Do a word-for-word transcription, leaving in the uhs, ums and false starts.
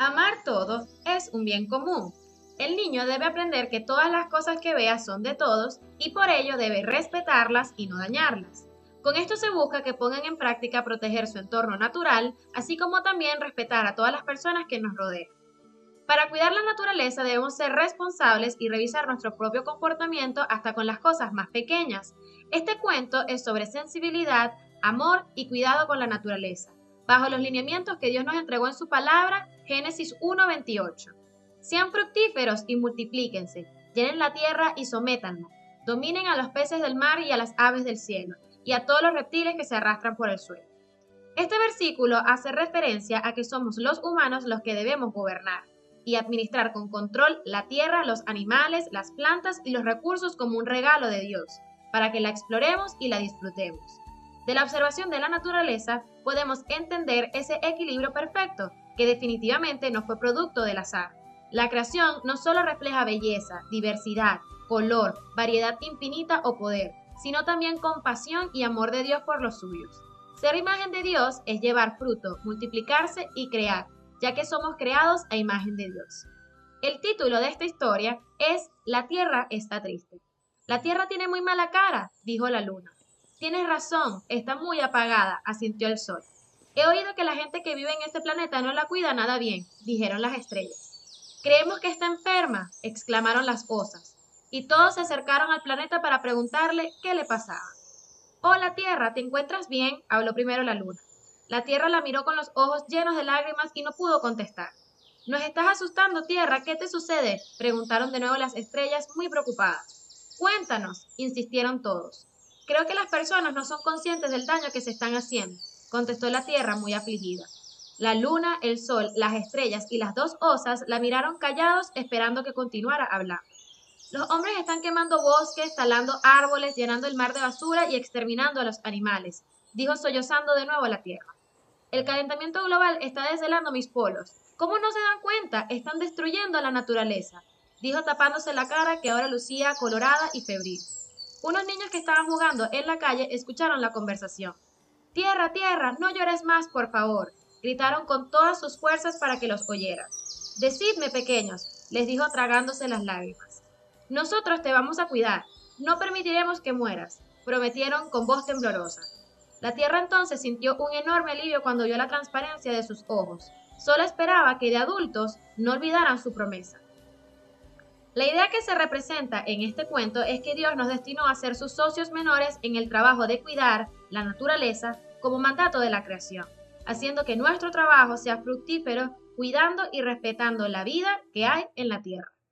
Amar todo es un bien común. El niño debe aprender que todas las cosas que vea son de todos y por ello debe respetarlas y no dañarlas. Con esto se busca que pongan en práctica proteger su entorno natural, así como también respetar a todas las personas que nos rodean. Para cuidar la naturaleza debemos ser responsables y revisar nuestro propio comportamiento hasta con las cosas más pequeñas. Este cuento es sobre sensibilidad, amor y cuidado con la naturaleza, bajo los lineamientos que Dios nos entregó en su palabra, Génesis uno veintiocho. Sean fructíferos y multiplíquense, llenen la tierra y sométanla, dominen a los peces del mar y a las aves del cielo, y a todos los reptiles que se arrastran por el suelo. Este versículo hace referencia a que somos los humanos los que debemos gobernar y administrar con control la tierra, los animales, las plantas y los recursos como un regalo de Dios, para que la exploremos y la disfrutemos. De la observación de la naturaleza podemos entender ese equilibrio perfecto, que definitivamente no fue producto del azar. La creación no solo refleja belleza, diversidad, color, variedad infinita o poder, sino también compasión y amor de Dios por los suyos. Ser imagen de Dios es llevar fruto, multiplicarse y crear, ya que somos creados a imagen de Dios. El título de esta historia es La tierra está triste. La tierra tiene muy mala cara, dijo la luna. Tienes razón, está muy apagada, asintió el sol. He oído que la gente que vive en este planeta no la cuida nada bien, dijeron las estrellas. Creemos que está enferma, exclamaron las osas, y todos se acercaron al planeta para preguntarle qué le pasaba. Hola Tierra, ¿te encuentras bien?, habló primero la luna. La Tierra la miró con los ojos llenos de lágrimas y no pudo contestar. ¿Nos estás asustando, Tierra? ¿Qué te sucede?, preguntaron de nuevo las estrellas muy preocupadas. Cuéntanos, insistieron todos. Creo que las personas no son conscientes del daño que se están haciendo, contestó la Tierra muy afligida. La luna, el sol, las estrellas y las dos osas la miraron callados esperando que continuara hablando. Los hombres están quemando bosques, talando árboles, llenando el mar de basura y exterminando a los animales, dijo sollozando de nuevo la Tierra. El calentamiento global está deshelando mis polos. ¿Cómo no se dan cuenta? Están destruyendo a la naturaleza, dijo tapándose la cara que ahora lucía colorada y febril. Unos niños que estaban jugando en la calle escucharon la conversación. Tierra, tierra, no llores más, por favor, gritaron con todas sus fuerzas para que los oyeran. Decidme, pequeños, les dijo tragándose las lágrimas. Nosotros te vamos a cuidar, no permitiremos que mueras, prometieron con voz temblorosa. La tierra entonces sintió un enorme alivio cuando vio la transparencia de sus ojos. Solo esperaba que de adultos no olvidaran su promesa. La idea que se representa en este cuento es que Dios nos destinó a ser sus socios menores en el trabajo de cuidar la naturaleza como mandato de la creación, haciendo que nuestro trabajo sea fructífero, cuidando y respetando la vida que hay en la tierra.